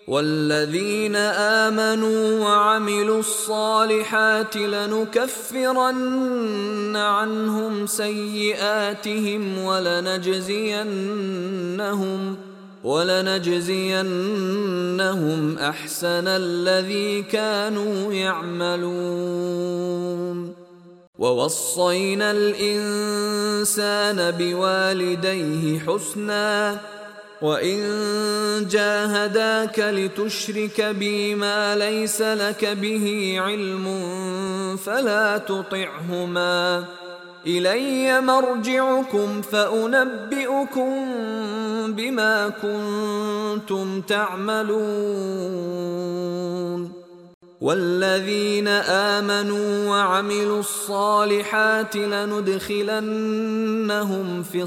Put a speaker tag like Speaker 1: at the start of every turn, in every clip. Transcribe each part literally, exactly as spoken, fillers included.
Speaker 1: والذين آمنوا وعملوا الصالحات لنكفرن عنهم سيئاتهم ولنجزينهم ولنجزينهم أحسن الذي كانوا يعملون. ووصينا الإنسان بوالديه حسنا وإن جاهداك لتشرك بي ما ليس لك به علم فلا تطعهما إلي مرجعكم فأنبئكم بما كنتم تعملون. والذين آمنوا وعملوا الصالحات لندخلنهم في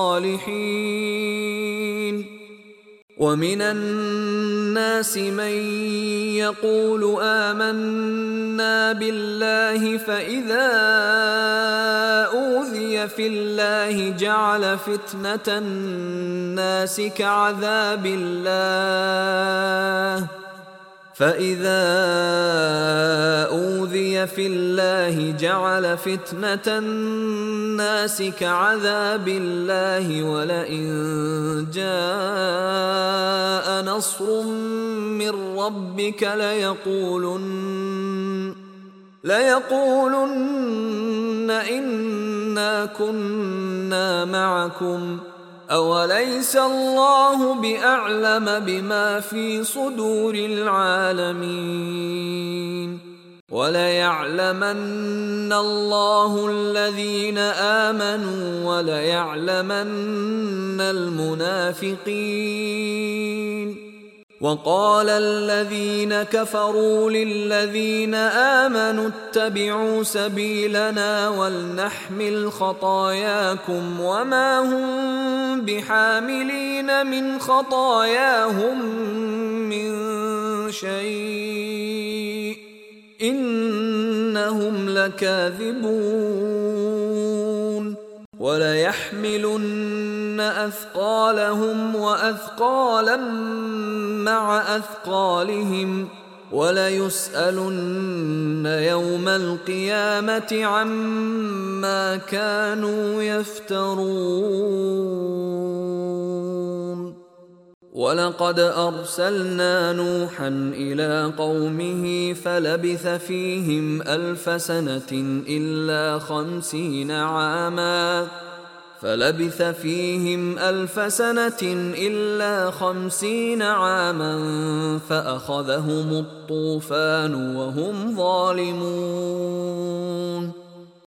Speaker 1: الصالحين. ومن الناس من يقول آمنا بالله فإذا أوذي في الله جعل فتنة الناس كعذاب الله فإذا أوذي في الله جعل فتنة الناس كعذاب الله ولئن جاء نصر من ربك ليقولن ليقولن إنا كنا معكم أوليس الله بأعلم بما في صدور العالمين. وليعلمن الله الذين آمنوا وليعلمن المنافقين. وقال الذين كفروا للذين آمنوا اتبعوا سبيلنا ولنحمل خطاياكم وما هم بحاملين من خطاياهم من شيء إنهم لكاذبون. وليحملن أثقالهم وأثقالا مع أثقالهم وليسألن يوم القيامة عما كانوا يفترون. ولقد أرسلنا نوحا إلى قومه فلبث فيهم ألف سنة إلا خمسين عاما فلبث فيهم ألف سنة إلا خمسين عاما فأخذهم الطوفان وهم ظالمون.